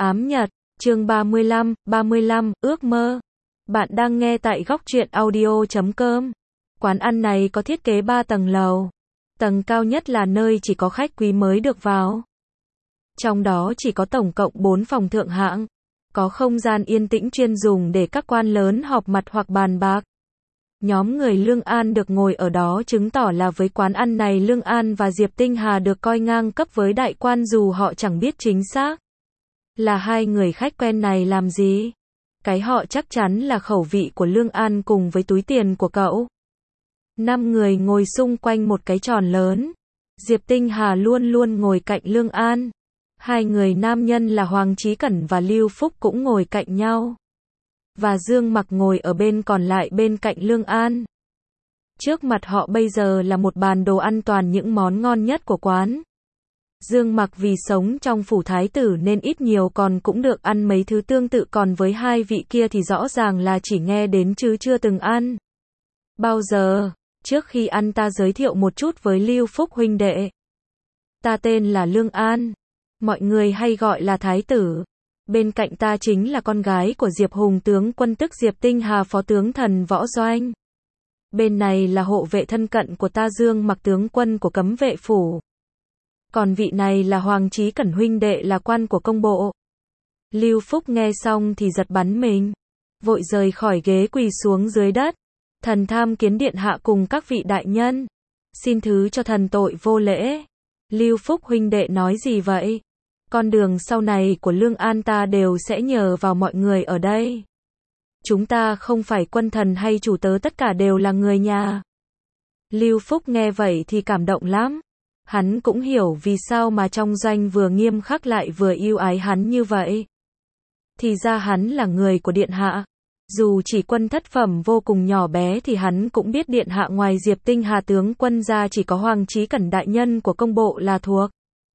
ám nhật, chương 35, ước mơ. Bạn đang nghe tại góc truyện audio.com. Quán ăn này có thiết kế 3 tầng lầu. Tầng cao nhất là nơi chỉ có khách quý mới được vào. Trong đó chỉ có tổng cộng 4 phòng thượng hạng. Có không gian yên tĩnh chuyên dùng để các quan lớn họp mặt hoặc bàn bạc. Nhóm người Lương An được ngồi ở đó chứng tỏ là với quán ăn này Lương An và Diệp Tinh Hà được coi ngang cấp với đại quan dù họ chẳng biết chính xác là hai người khách quen này làm gì. Cái họ chắc chắn là khẩu vị của Lương An cùng với túi tiền của cậu. 5 người ngồi xung quanh một cái tròn lớn. Diệp Tinh Hà luôn luôn ngồi cạnh Lương An. Hai người nam nhân là Hoàng Chí Cẩn và Lưu Phúc cũng ngồi cạnh nhau. Và Dương Mặc ngồi ở bên còn lại bên cạnh Lương An. Trước mặt họ bây giờ là một bàn đồ ăn toàn những món ngon nhất của quán. Dương Mặc vì sống trong phủ thái tử nên ít nhiều còn cũng được ăn mấy thứ tương tự, còn với hai vị kia thì rõ ràng là chỉ nghe đến chứ chưa từng ăn. Bao giờ, trước khi ăn ta giới thiệu một chút với Lưu Phúc huynh đệ. Ta tên là Lương An. Mọi người hay gọi là thái tử. Bên cạnh ta chính là con gái của Diệp Hùng tướng quân tức Diệp Tinh Hà phó tướng thần võ doanh. Bên này là hộ vệ thân cận của ta Dương Mặc tướng quân của cấm vệ phủ. Còn vị này là Hoàng Chí Cẩn huynh đệ là quan của công bộ. Lưu Phúc nghe xong thì giật bắn mình. Vội rời khỏi ghế quỳ xuống dưới đất. Thần tham kiến điện hạ cùng các vị đại nhân. Xin thứ cho thần tội vô lễ. Lưu Phúc huynh đệ nói gì vậy? Con đường sau này của Lương An ta đều sẽ nhờ vào mọi người ở đây. Chúng ta không phải quân thần hay chủ tớ, tất cả đều là người nhà. Lưu Phúc nghe vậy thì cảm động lắm. Hắn cũng hiểu vì sao mà trong doanh vừa nghiêm khắc lại vừa yêu ái hắn như vậy. Thì ra hắn là người của điện hạ. Dù chỉ quân thất phẩm vô cùng nhỏ bé thì hắn cũng biết điện hạ ngoài Diệp Tinh Hà tướng quân ra chỉ có Hoàng Chí Cẩn đại nhân của công bộ là thuộc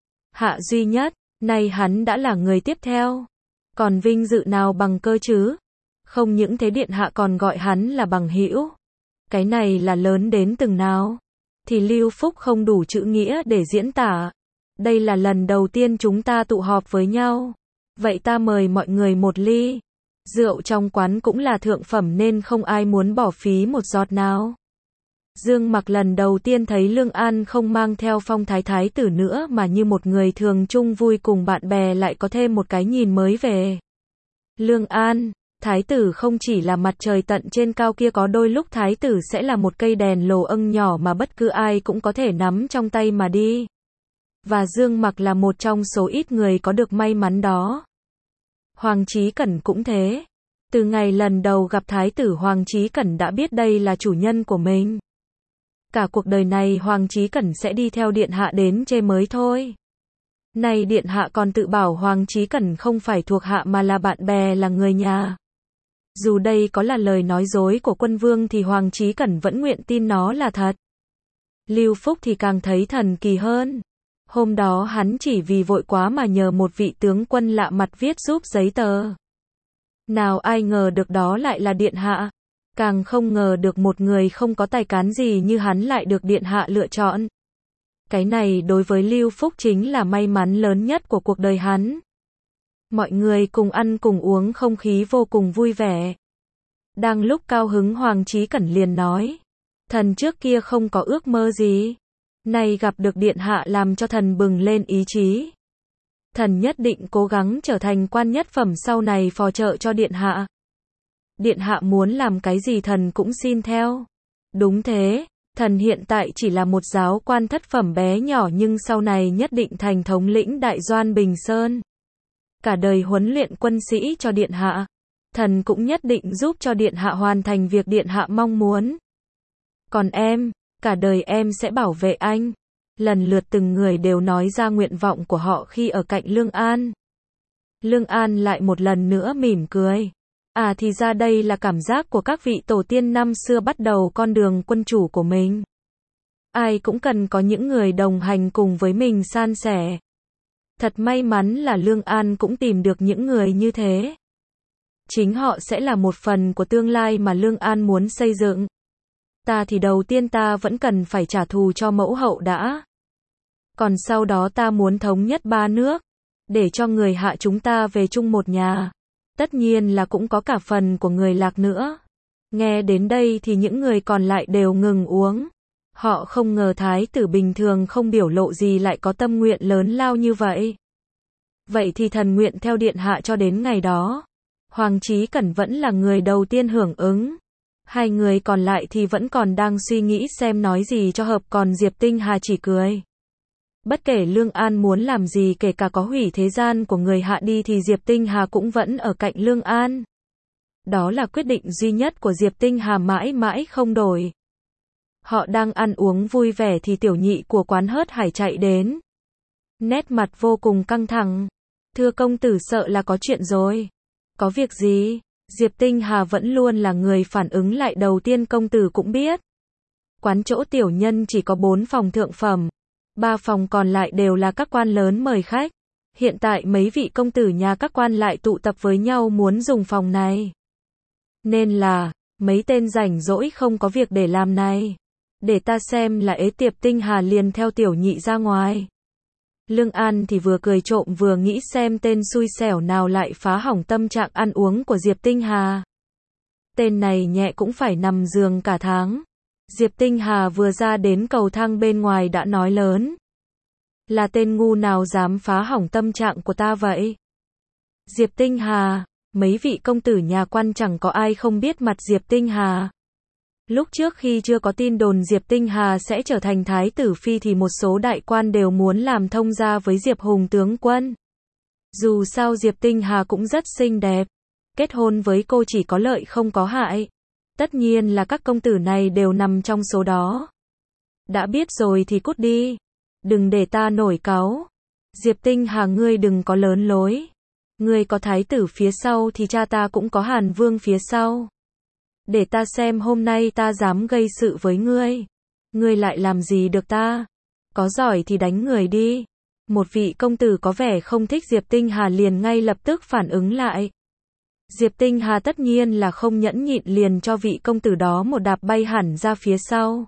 hạ duy nhất. Nay hắn đã là người tiếp theo. Còn vinh dự nào bằng cơ chứ? Không những thế điện hạ còn gọi hắn là bằng hữu. Cái này là lớn đến từng nào? Thì Lưu Phúc không đủ chữ nghĩa để diễn tả. Đây là lần đầu tiên chúng ta tụ họp với nhau. Vậy ta mời mọi người một ly. Rượu trong quán cũng là thượng phẩm nên không ai muốn bỏ phí một giọt nào. Dương Mặc lần đầu tiên thấy Lương An không mang theo phong thái thái tử nữa mà như một người thường chung vui cùng bạn bè, lại có thêm một cái nhìn mới về Lương An. Thái tử không chỉ là mặt trời tận trên cao kia, có đôi lúc thái tử sẽ là một cây đèn lồ âng nhỏ mà bất cứ ai cũng có thể nắm trong tay mà đi. Và Dương Mặc là một trong số ít người có được may mắn đó. Hoàng Chí Cẩn cũng thế. Từ ngày lần đầu gặp thái tử, Hoàng Chí Cẩn đã biết đây là chủ nhân của mình. Cả cuộc đời này Hoàng Chí Cẩn sẽ đi theo điện hạ đến chê mới thôi. Này điện hạ còn tự bảo Hoàng Chí Cẩn không phải thuộc hạ mà là bạn bè, là người nhà. Dù đây có là lời nói dối của quân vương thì Hoàng Chí Cẩn vẫn nguyện tin nó là thật. Lưu Phúc thì càng thấy thần kỳ hơn. Hôm đó hắn chỉ vì vội quá mà nhờ một vị tướng quân lạ mặt viết giúp giấy tờ. Nào ai ngờ được đó lại là điện hạ. Càng không ngờ được một người không có tài cán gì như hắn lại được điện hạ lựa chọn. Cái này đối với Lưu Phúc chính là may mắn lớn nhất của cuộc đời hắn. Mọi người cùng ăn cùng uống, không khí vô cùng vui vẻ. Đang lúc cao hứng, Hoàng Chí Cẩn liền nói: thần trước kia không có ước mơ gì. Nay gặp được điện hạ làm cho thần bừng lên ý chí. Thần nhất định cố gắng trở thành quan nhất phẩm sau này phò trợ cho điện hạ. Điện hạ muốn làm cái gì thần cũng xin theo. Đúng thế, thần hiện tại chỉ là một giáo quan thất phẩm bé nhỏ nhưng sau này nhất định thành thống lĩnh Đại Doan Bình Sơn. Cả đời huấn luyện quân sĩ cho điện hạ. Thần cũng nhất định giúp cho điện hạ hoàn thành việc điện hạ mong muốn. Còn em, cả đời em sẽ bảo vệ anh. Lần lượt từng người đều nói ra nguyện vọng của họ khi ở cạnh Lương An. Lương An lại một lần nữa mỉm cười. À thì ra đây là cảm giác của các vị tổ tiên năm xưa bắt đầu con đường quân chủ của mình. Ai cũng cần có những người đồng hành cùng với mình san sẻ. Thật may mắn là Lương An cũng tìm được những người như thế. Chính họ sẽ là một phần của tương lai mà Lương An muốn xây dựng. Ta thì đầu tiên ta vẫn cần phải trả thù cho mẫu hậu đã. Còn sau đó ta muốn thống nhất ba nước. để cho người Hạ chúng ta về chung một nhà. Tất nhiên là cũng có cả phần của người Lạc nữa. Nghe đến đây thì những người còn lại đều ngừng uống. Họ không ngờ thái tử bình thường không biểu lộ gì lại có tâm nguyện lớn lao như vậy. Vậy thì thần nguyện theo điện hạ cho đến ngày đó. Hoàng Chí Cẩn vẫn là người đầu tiên hưởng ứng. Hai người còn lại thì vẫn còn đang suy nghĩ xem nói gì cho hợp, còn Diệp Tinh Hà chỉ cười. Bất kể Lương An muốn làm gì, kể cả có hủy thế gian của người Hạ đi thì Diệp Tinh Hà cũng vẫn ở cạnh Lương An. Đó là quyết định duy nhất của Diệp Tinh Hà mãi mãi không đổi. Họ đang ăn uống vui vẻ thì tiểu nhị của quán Hớt Hải chạy đến. Nét mặt vô cùng căng thẳng. Thưa công tử, sợ là có chuyện rồi. Có việc gì? Diệp Tinh Hà vẫn luôn là người phản ứng lại đầu tiên, công tử cũng biết. Quán chỗ tiểu nhân chỉ có 4 phòng thượng phẩm. 3 phòng còn lại đều là các quan lớn mời khách. Hiện tại mấy vị công tử nhà các quan lại tụ tập với nhau muốn dùng phòng này. Nên là, mấy tên rảnh rỗi không có việc để làm này. Để ta xem là ế. Diệp Tinh Hà liền theo tiểu nhị ra ngoài. Lương An thì vừa cười trộm vừa nghĩ xem tên xui xẻo nào lại phá hỏng tâm trạng ăn uống của Diệp Tinh Hà. Tên này nhẹ cũng phải nằm giường cả tháng. Diệp Tinh Hà vừa ra đến cầu thang bên ngoài đã nói lớn. Là tên ngu nào dám phá hỏng tâm trạng của ta vậy? Diệp Tinh Hà, mấy vị công tử nhà quan chẳng có ai không biết mặt Diệp Tinh Hà. Lúc trước khi chưa có tin đồn Diệp Tinh Hà sẽ trở thành thái tử phi thì một số đại quan đều muốn làm thông gia với Diệp Hùng tướng quân. Dù sao Diệp Tinh Hà cũng rất xinh đẹp. Kết hôn với cô chỉ có lợi không có hại. Tất nhiên là các công tử này đều nằm trong số đó. Đã biết rồi thì cút đi. Đừng để ta nổi cáu. Diệp Tinh Hà, ngươi đừng có lớn lối. Ngươi có thái tử phía sau thì cha ta cũng có Hàn Vương phía sau. Để ta xem hôm nay ta dám gây sự với ngươi. Ngươi lại làm gì được ta? Có giỏi thì đánh người đi. Một vị công tử có vẻ không thích Diệp Tinh Hà liền ngay lập tức phản ứng lại. Diệp Tinh Hà tất nhiên là không nhẫn nhịn liền cho vị công tử đó một đạp bay hẳn ra phía sau.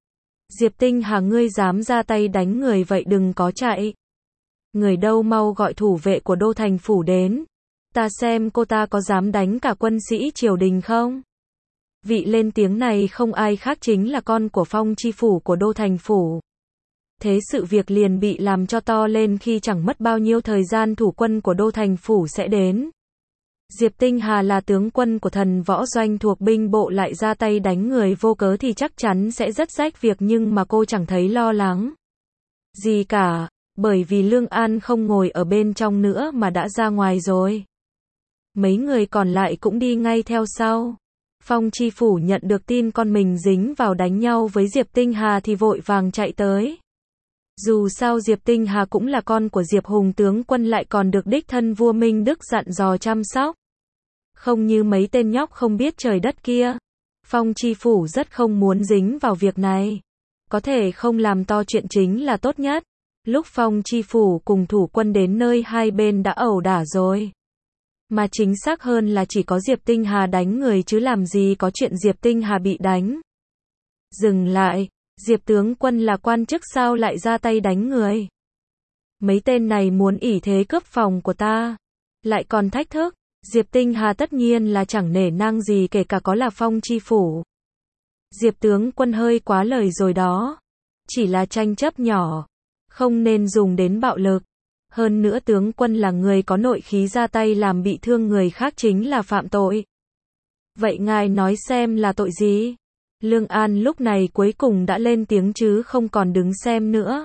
Diệp Tinh Hà, ngươi dám ra tay đánh người vậy đừng có chạy. Người đâu, mau gọi thủ vệ của đô thành phủ đến. Ta xem cô ta có dám đánh cả quân sĩ triều đình không? Vị lên tiếng này không ai khác chính là con của phong chi phủ của đô thành phủ. Thế sự việc liền bị làm cho to lên khi chẳng mất bao nhiêu thời gian thủ quân của đô thành phủ sẽ đến. Diệp Tinh Hà là tướng quân của thần võ doanh thuộc binh bộ lại ra tay đánh người vô cớ thì chắc chắn sẽ rất rách việc, nhưng mà cô chẳng thấy lo lắng gì cả, bởi vì Lương An không ngồi ở bên trong nữa mà đã ra ngoài rồi. Mấy người còn lại cũng đi ngay theo sau. Phong chi phủ nhận được tin con mình dính vào đánh nhau với Diệp Tinh Hà thì vội vàng chạy tới. Dù sao Diệp Tinh Hà cũng là con của Diệp Hùng tướng quân, lại còn được đích thân vua Minh Đức dặn dò chăm sóc. Không như mấy tên nhóc không biết trời đất kia. Phong chi phủ rất không muốn dính vào việc này. Có thể không làm to chuyện chính là tốt nhất. Lúc Phong chi phủ cùng thủ quân đến nơi hai bên đã ẩu đả rồi. Mà chính xác hơn là chỉ có Diệp Tinh Hà đánh người chứ làm gì có chuyện Diệp Tinh Hà bị đánh. Dừng lại, Diệp tướng quân là quan chức sao lại ra tay đánh người? Mấy tên này muốn ỷ thế cướp phòng của ta, lại còn thách thức. Diệp Tinh Hà tất nhiên là chẳng nể nang gì, kể cả có là phong chi phủ. Diệp tướng quân hơi quá lời rồi đó. Chỉ là tranh chấp nhỏ, không nên dùng đến bạo lực. Hơn nữa tướng quân là người có nội khí, ra tay làm bị thương người khác chính là phạm tội. Vậy ngài nói xem là tội gì? Lương An lúc này cuối cùng đã lên tiếng chứ không còn đứng xem nữa.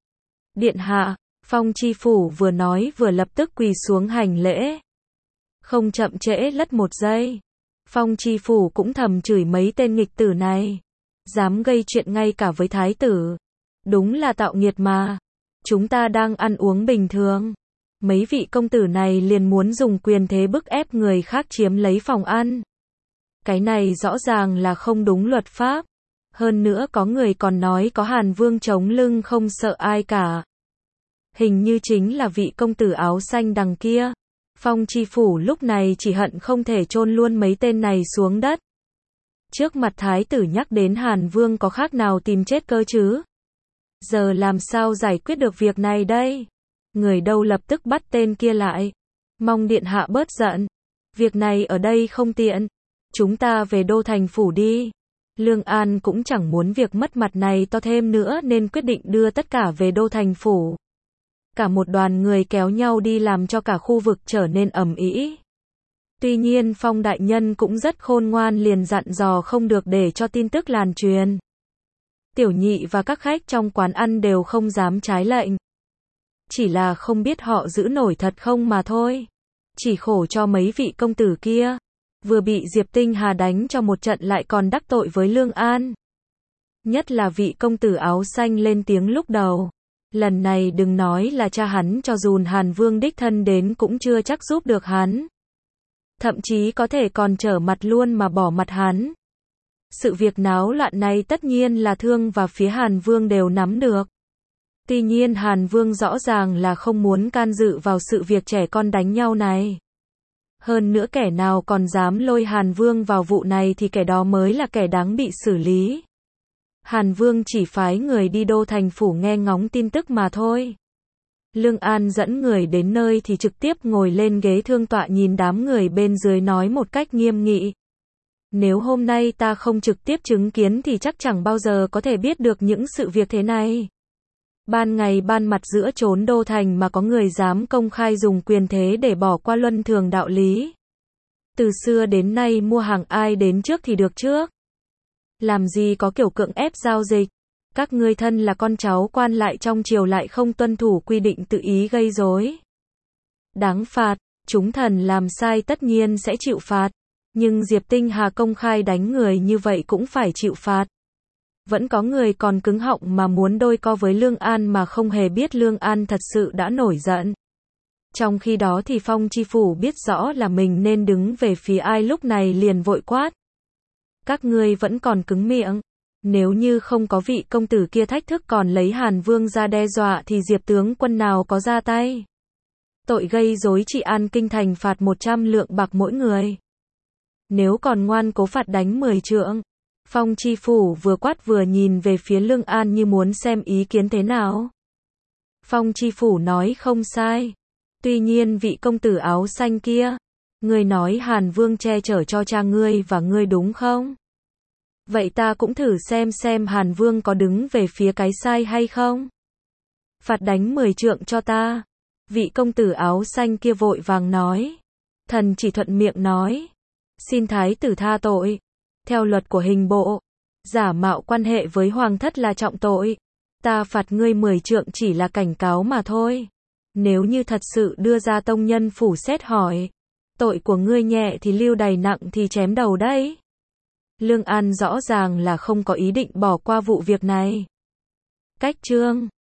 Điện hạ, phong chi phủ vừa nói vừa lập tức quỳ xuống hành lễ. Không chậm trễ lất một giây. Phong chi phủ cũng thầm chửi mấy tên nghịch tử này. Dám gây chuyện ngay cả với thái tử. Đúng là tạo nghiệt mà. Chúng ta đang ăn uống bình thường. Mấy vị công tử này liền muốn dùng quyền thế bức ép người khác chiếm lấy phòng ăn. Cái này rõ ràng là không đúng luật pháp. Hơn nữa có người còn nói có Hàn Vương chống lưng không sợ ai cả. Hình như chính là vị công tử áo xanh đằng kia. Phong chi phủ lúc này chỉ hận không thể chôn luôn mấy tên này xuống đất. Trước mặt thái tử nhắc đến Hàn Vương có khác nào tìm chết cơ chứ? Giờ làm sao giải quyết được việc này đây? người đâu lập tức bắt tên kia lại. Mong điện hạ bớt giận. Việc này ở đây không tiện. Chúng ta về đô thành phủ đi. Lương An cũng chẳng muốn việc mất mặt này to thêm nữa nên quyết định đưa tất cả về đô thành phủ. Cả một đoàn người kéo nhau đi làm cho cả khu vực trở nên ầm ĩ. Tuy nhiên Phong đại nhân cũng rất khôn ngoan liền dặn dò không được để cho tin tức lan truyền. Tiểu Nhị và các khách trong quán ăn đều không dám trái lệnh. Chỉ là không biết họ giữ nổi thật không mà thôi. Chỉ khổ cho mấy vị công tử kia. Vừa bị Diệp Tinh Hà đánh cho một trận lại còn đắc tội với Lương An. Nhất là vị công tử áo xanh lên tiếng lúc đầu. Lần này đừng nói là cha hắn, cho dù Hàn Vương đích thân đến cũng chưa chắc giúp được hắn. Thậm chí có thể còn trở mặt luôn mà bỏ mặt hắn. Sự việc náo loạn này tất nhiên là Thương và phía Hàn Vương đều nắm được. Tuy nhiên Hàn Vương rõ ràng là không muốn can dự vào sự việc trẻ con đánh nhau này. Hơn nữa kẻ nào còn dám lôi Hàn Vương vào vụ này thì kẻ đó mới là kẻ đáng bị xử lý. Hàn Vương chỉ phái người đi đô thành phủ nghe ngóng tin tức mà thôi. Lương An dẫn người đến nơi thì trực tiếp ngồi lên ghế thương tọa nhìn đám người bên dưới nói một cách nghiêm nghị. Nếu hôm nay ta không trực tiếp chứng kiến thì chắc chẳng bao giờ có thể biết được những sự việc thế này. Ban ngày ban mặt giữa chốn đô thành mà có người dám công khai dùng quyền thế để bỏ qua luân thường đạo lý. Từ xưa đến nay mua hàng ai đến trước thì được trước. Làm gì có kiểu cưỡng ép giao dịch. Các ngươi thân là con cháu quan lại trong triều lại không tuân thủ quy định tự ý gây rối. Đáng phạt, chúng thần làm sai tất nhiên sẽ chịu phạt. Nhưng Diệp Tinh Hà công khai đánh người như vậy cũng phải chịu phạt. Vẫn có người còn cứng họng mà muốn đôi co với Lương An mà không hề biết Lương An thật sự đã nổi giận. Trong khi đó thì Phong Chi Phủ biết rõ là mình nên đứng về phía ai lúc này liền vội quát. Các ngươi vẫn còn cứng miệng. Nếu như không có vị công tử kia thách thức còn lấy Hàn Vương ra đe dọa thì Diệp tướng quân nào có ra tay. Tội gây rối trị an kinh thành phạt 100 lượng bạc mỗi người. Nếu còn ngoan cố phạt đánh 10 trượng. Phong Chi Phủ vừa quát vừa nhìn về phía Lương An như muốn xem ý kiến thế nào. Phong Chi Phủ nói không sai. Tuy nhiên vị công tử áo xanh kia, ngươi nói Hàn Vương che chở cho cha ngươi và ngươi đúng không? Vậy ta cũng thử xem Hàn Vương có đứng về phía cái sai hay không? Phạt đánh 10 trượng cho ta. Vị công tử áo xanh kia vội vàng nói. Thần chỉ thuận miệng nói. Xin thái tử tha tội. Theo luật của hình bộ, giả mạo quan hệ với hoàng thất là trọng tội. Ta phạt ngươi 10 trượng chỉ là cảnh cáo mà thôi. Nếu như thật sự đưa ra tông nhân phủ xét hỏi, tội của ngươi nhẹ thì lưu đày, nặng thì chém đầu đấy. Lương An rõ ràng là không có ý định bỏ qua vụ việc này. Cách chương